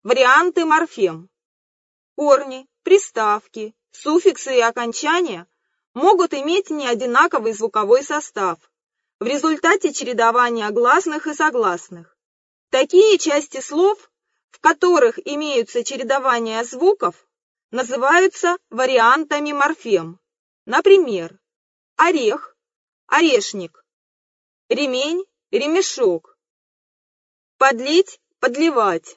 Варианты морфем. Корни, приставки, суффиксы и окончания могут иметь неодинаковый звуковой состав в результате чередования гласных и согласных. Такие части слов, в которых имеются чередования звуков, называются вариантами морфем. Например, орех, орешник, ремень, ремешок, подлить, подливать,